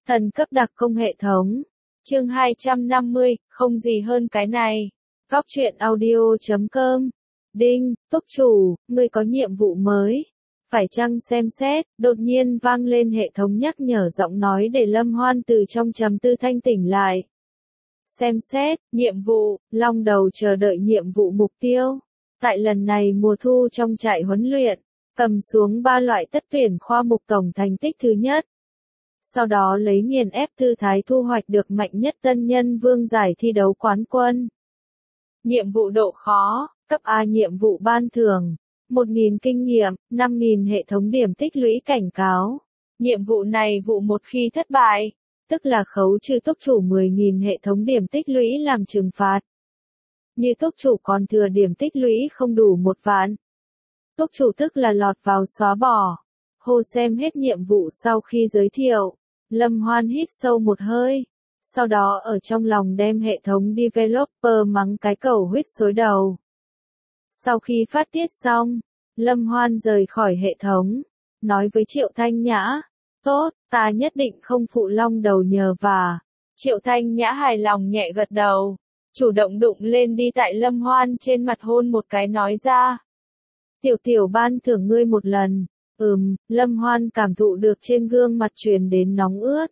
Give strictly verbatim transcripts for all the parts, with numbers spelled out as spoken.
Thần cấp đặc công hệ thống. Chương hai trăm năm mươi, không gì hơn cái này. Góc truyện audio chấm com. Đinh, túc chủ, ngươi có nhiệm vụ mới. Phải chăng xem xét, đột nhiên vang lên hệ thống nhắc nhở giọng nói để Lâm Hoan từ trong trầm tư thanh tỉnh lại. Xem xét, nhiệm vụ, long đầu chờ đợi nhiệm vụ mục tiêu. Tại lần này mùa thu trong trại huấn luyện, cầm xuống ba loại tất tuyển khoa mục tổng thành tích thứ nhất. Sau đó lấy nghiền ép tư thái thu hoạch được mạnh nhất tân nhân vương giải thi đấu quán quân. Nhiệm vụ độ khó, cấp A nhiệm vụ ban thưởng, một nghìn kinh nghiệm, năm nghìn hệ thống điểm tích lũy cảnh cáo. Nhiệm vụ này vụ một khi thất bại, tức là khấu trừ túc chủ mười nghìn hệ thống điểm tích lũy làm trừng phạt. Như túc chủ còn thừa điểm tích lũy không đủ một vạn. Túc chủ tức là lọt vào xóa bỏ. Hồ xem hết nhiệm vụ sau khi giới thiệu, Lâm Hoan hít sâu một hơi, sau đó ở trong lòng đem hệ thống developer mắng cái cầu huyết xối đầu. Sau khi phát tiết xong, Lâm Hoan rời khỏi hệ thống, nói với Triệu Thanh Nhã, tốt, ta nhất định không phụ long đầu nhờ vả. Triệu Thanh Nhã hài lòng nhẹ gật đầu, chủ động đụng lên đi tại Lâm Hoan trên mặt hôn một cái nói ra. Tiểu tiểu ban thưởng ngươi một lần. Ừm, Lâm Hoan cảm thụ được trên gương mặt truyền đến nóng ướt.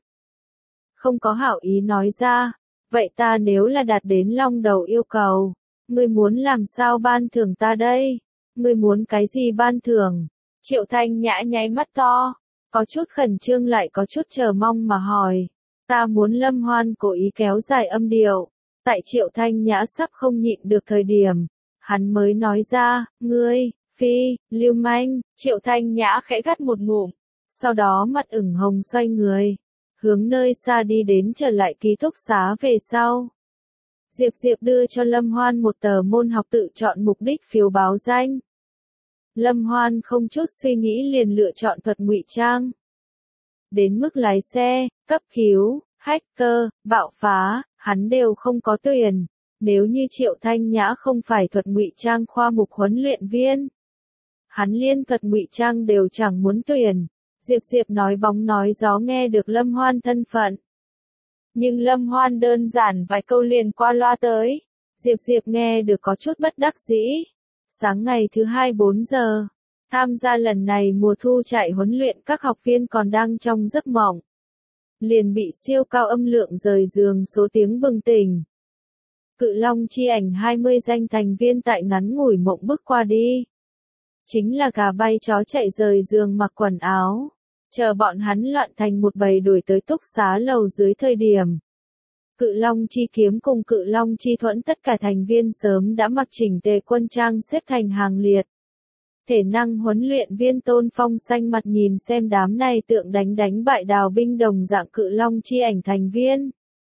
Không có hảo ý nói ra, vậy ta nếu là đạt đến long đầu yêu cầu, ngươi muốn làm sao ban thưởng ta đây? Ngươi muốn cái gì ban thưởng? Triệu Thanh Nhã nháy mắt to, có chút khẩn trương lại có chút chờ mong mà hỏi. Ta muốn Lâm Hoan cố ý kéo dài âm điệu, tại Triệu Thanh Nhã sắp không nhịn được thời điểm, hắn mới nói ra, ngươi. Phi, lưu manh, Triệu Thanh Nhã khẽ gắt một ngụm, sau đó mặt ửng hồng xoay người, hướng nơi xa đi đến trở lại ký túc xá về sau. Diệp Diệp đưa cho Lâm Hoan một tờ môn học tự chọn mục đích phiếu báo danh. Lâm Hoan không chút suy nghĩ liền lựa chọn thuật ngụy trang. Đến mức lái xe, cấp cứu, hacker, bạo phá, hắn đều không có tuyển. Nếu như Triệu Thanh Nhã không phải thuật ngụy trang khoa mục huấn luyện viên, hắn liên thuật ngụy trang đều chẳng muốn tuyển. Diệp Diệp nói bóng nói gió nghe được Lâm Hoan thân phận. Nhưng Lâm Hoan đơn giản vài câu liền qua loa tới. Diệp Diệp nghe được có chút bất đắc dĩ. Sáng ngày thứ hai bốn giờ, tham gia lần này mùa thu trại huấn luyện các học viên còn đang trong giấc mộng. Liền bị siêu cao âm lượng rời giường số tiếng bừng tỉnh. Cự Long chi ảnh hai mươi danh thành viên tại ngắn ngủi mộng bước qua đi. Chính là gà bay chó chạy rời giường mặc quần áo, chờ bọn hắn loạn thành một bầy đuổi tới túc xá lầu dưới thời điểm. Cự Long chi kiếm cùng Cự Long chi thuẫn tất cả thành viên sớm đã mặc chỉnh tề quân trang xếp thành hàng liệt. Thể năng huấn luyện viên Tôn Phong xanh mặt nhìn xem đám này tượng đánh đánh bại đào binh đồng dạng Cự Long chi ảnh thành viên.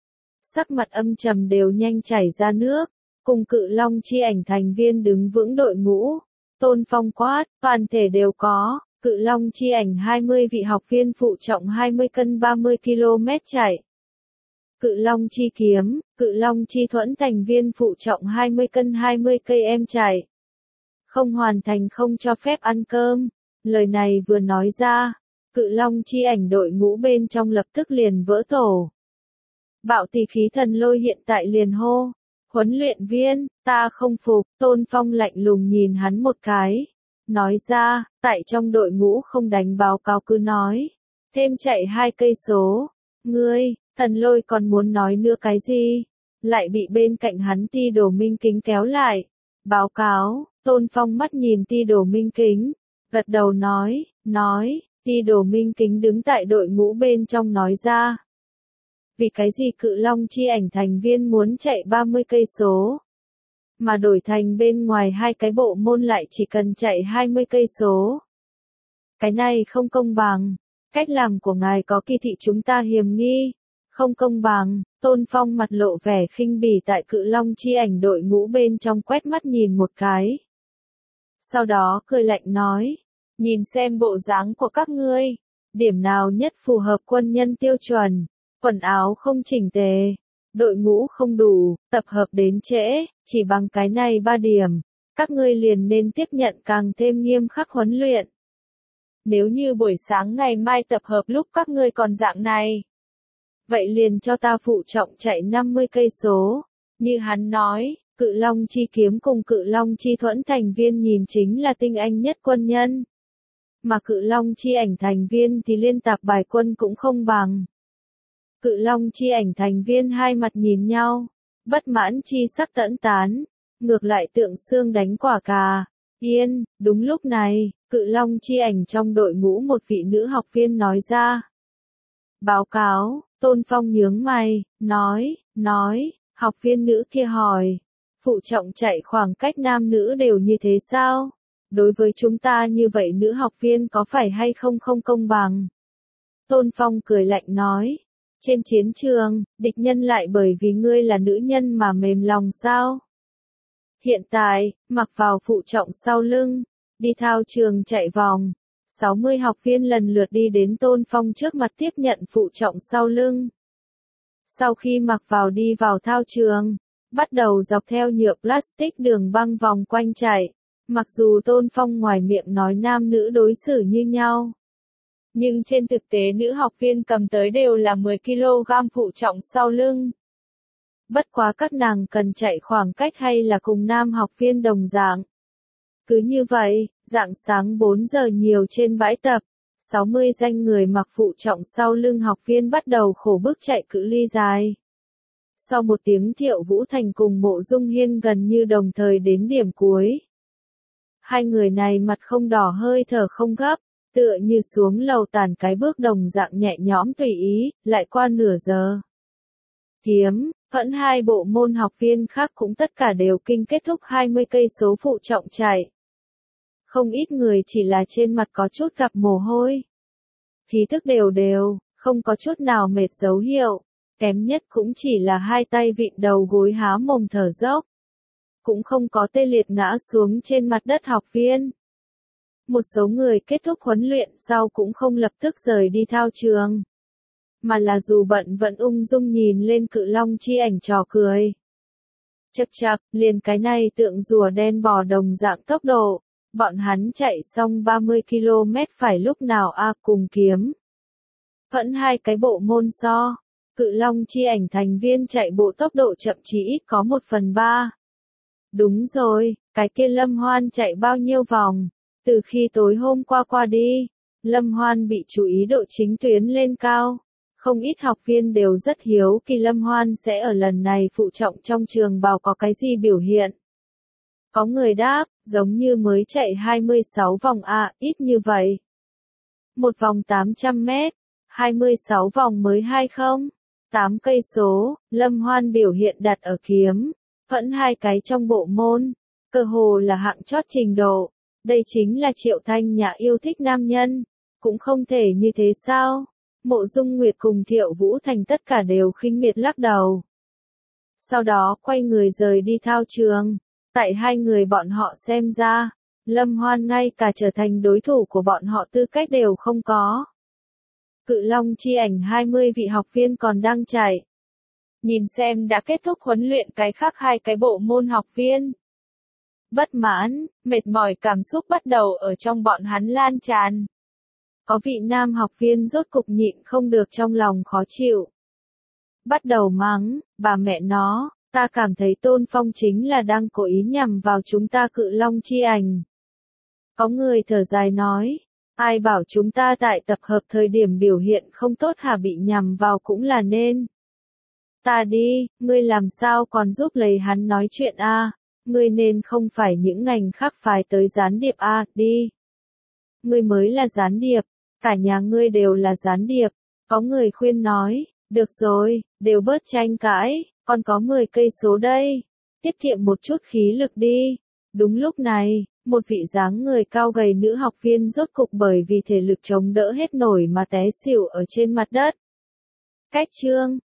Sắc mặt âm trầm đều nhanh chảy ra nước, cùng Cự Long chi ảnh thành viên đứng vững đội ngũ. Tôn Phong quát, toàn thể đều có, Cự Long chi ảnh hai mươi vị học viên phụ trọng hai mươi cân ba mươi ki lô mét chạy. Cự Long chi kiếm, Cự Long chi thuẫn thành viên phụ trọng hai mươi cân hai mươi cây em chạy. Không hoàn thành không cho phép ăn cơm. Lời này vừa nói ra, Cự Long chi ảnh đội ngũ bên trong lập tức liền vỡ tổ. Bạo tỷ khí thần lôi hiện tại liền hô. Huấn luyện viên, ta không phục, Tôn Phong lạnh lùng nhìn hắn một cái. Nói ra, tại trong đội ngũ không đánh báo cáo cứ nói. Thêm chạy hai cây số. Ngươi, thần lôi còn muốn nói nữa cái gì? Lại bị bên cạnh hắn Ti Đồ Minh Kính kéo lại. Báo cáo, Tôn Phong mắt nhìn Ti Đồ Minh Kính. Gật đầu nói, nói, Ti Đồ Minh Kính đứng tại đội ngũ bên trong nói ra. Vì cái gì Cự Long chi ảnh thành viên muốn chạy ba mươi cây số, mà đổi thành bên ngoài hai cái bộ môn lại chỉ cần chạy hai mươi cây số. Cái này không công bằng, cách làm của ngài có kỳ thị chúng ta hiềm nghi, không công bằng. Tôn Phong mặt lộ vẻ khinh bỉ tại Cự Long chi ảnh đội ngũ bên trong quét mắt nhìn một cái. Sau đó cười lạnh nói, nhìn xem bộ dáng của các ngươi, điểm nào nhất phù hợp quân nhân tiêu chuẩn. Quần áo không chỉnh tề, đội ngũ không đủ, tập hợp đến trễ, chỉ bằng cái này ba điểm, các ngươi liền nên tiếp nhận càng thêm nghiêm khắc huấn luyện. Nếu như buổi sáng ngày mai tập hợp lúc các ngươi còn dạng này, vậy liền cho ta phụ trọng chạy năm mươi cây số. Như hắn nói, Cự Long Chi Kiếm cùng Cự Long Chi Thuẫn thành viên nhìn chính là tinh anh nhất quân nhân. Mà Cự Long Chi Ảnh thành viên thì liên tạp bài quân cũng không bằng. Cự Long Chi Ảnh thành viên hai mặt nhìn nhau, bất mãn chi sắc tẫn tán, ngược lại tượng xương đánh quả cà. Yên, đúng lúc này, Cự Long Chi Ảnh trong đội ngũ một vị nữ học viên nói ra. Báo cáo, Tôn Phong nhướng mày, nói, nói, học viên nữ kia hỏi, phụ trọng chạy khoảng cách nam nữ đều như thế sao? Đối với chúng ta như vậy nữ học viên có phải hay không không công bằng? Tôn Phong cười lạnh nói, trên chiến trường, địch nhân lại bởi vì ngươi là nữ nhân mà mềm lòng sao? Hiện tại, mặc vào phụ trọng sau lưng, đi thao trường chạy vòng, sáu mươi học viên lần lượt đi đến Tôn Phong trước mặt tiếp nhận phụ trọng sau lưng. Sau khi mặc vào đi vào thao trường, bắt đầu dọc theo nhựa plastic đường băng vòng quanh chạy. Mặc dù Tôn Phong ngoài miệng nói nam nữ đối xử như nhau, nhưng trên thực tế nữ học viên cầm tới đều là mười ki lô gam phụ trọng sau lưng. Bất quá các nàng cần chạy khoảng cách hay là cùng nam học viên đồng dạng. Cứ như vậy, rạng sáng bốn giờ nhiều trên bãi tập, sáu mươi danh người mặc phụ trọng sau lưng học viên bắt đầu khổ bức chạy cự ly dài. Sau một tiếng Thiệu Vũ Thành cùng Mộ Dung Hiên gần như đồng thời đến điểm cuối. Hai người này mặt không đỏ hơi thở không gấp, tựa như xuống lầu tàn cái bước đồng dạng nhẹ nhõm tùy ý, lại qua nửa giờ. Kiếm, vẫn hai bộ môn học viên khác cũng tất cả đều kinh kết thúc hai mươi cây số phụ trọng chạy. Không ít người chỉ là trên mặt có chút gặp mồ hôi. Khí thức đều đều, không có chút nào mệt dấu hiệu, kém nhất cũng chỉ là hai tay vịn đầu gối há mồm thở dốc. Cũng không có tê liệt ngã xuống trên mặt đất học viên. Một số người kết thúc huấn luyện sau cũng không lập tức rời đi thao trường, mà là dù bận vẫn ung dung nhìn lên Cự Long Chi Ảnh trò cười. Chậc chậc, liền cái này tượng rùa đen bò đồng dạng tốc độ, bọn hắn chạy xong ba mươi ki lô mét phải lúc nào a à, cùng Kiếm. Vẫn hai cái bộ môn so, Cự Long Chi Ảnh thành viên chạy bộ tốc độ chậm chỉ ít có một phần ba. Đúng rồi, cái kia Lâm Hoan chạy bao nhiêu vòng? Từ khi tối hôm qua qua đi, Lâm Hoan bị chú ý độ chính tuyến lên cao. Không ít học viên đều rất hiếu kỳ Lâm Hoan sẽ ở lần này phụ trọng trong trường bào có cái gì biểu hiện. Có người đáp, giống như mới chạy hai mươi sáu vòng à, ít như vậy. Một vòng tám trăm mét, hai mươi sáu vòng mới hay không? tám cây số, Lâm Hoan biểu hiện đặt ở Kiếm. Vẫn hai cái trong bộ môn, cơ hồ là hạng chót trình độ, đây chính là Triệu Thanh Nhã yêu thích nam nhân, cũng không thể như thế sao? Mộ Dung Nguyệt cùng Thiệu Vũ Thành tất cả đều khinh miệt lắc đầu. Sau đó quay người rời đi thao trường, tại hai người bọn họ xem ra, Lâm Hoan ngay cả trở thành đối thủ của bọn họ tư cách đều không có. Cự Long Chi Ảnh hai mươi vị học viên còn đang chạy. Nhìn xem đã kết thúc huấn luyện cái khác hai cái bộ môn học viên. Bất mãn, mệt mỏi cảm xúc bắt đầu ở trong bọn hắn lan tràn. Có vị nam học viên rốt cục nhịn không được trong lòng khó chịu. Bắt đầu mắng, bà mẹ nó, ta cảm thấy Tôn Phong chính là đang cố ý nhằm vào chúng ta Cự Long Chi Ảnh. Có người thở dài nói, ai bảo chúng ta tại tập hợp thời điểm biểu hiện không tốt hả, bị nhằm vào cũng là nên. Ta đi, ngươi làm sao còn giúp lấy hắn nói chuyện a? À? Ngươi nên không phải những ngành khác phái tới gián điệp a, à, đi. Ngươi mới là gián điệp, cả nhà ngươi đều là gián điệp. Có người khuyên nói, được rồi, đều bớt tranh cãi, còn có mười cây số đây. Tiết kiệm một chút khí lực đi. Đúng lúc này, một vị dáng người cao gầy nữ học viên rốt cục bởi vì thể lực chống đỡ hết nổi mà té xỉu ở trên mặt đất. Cách chương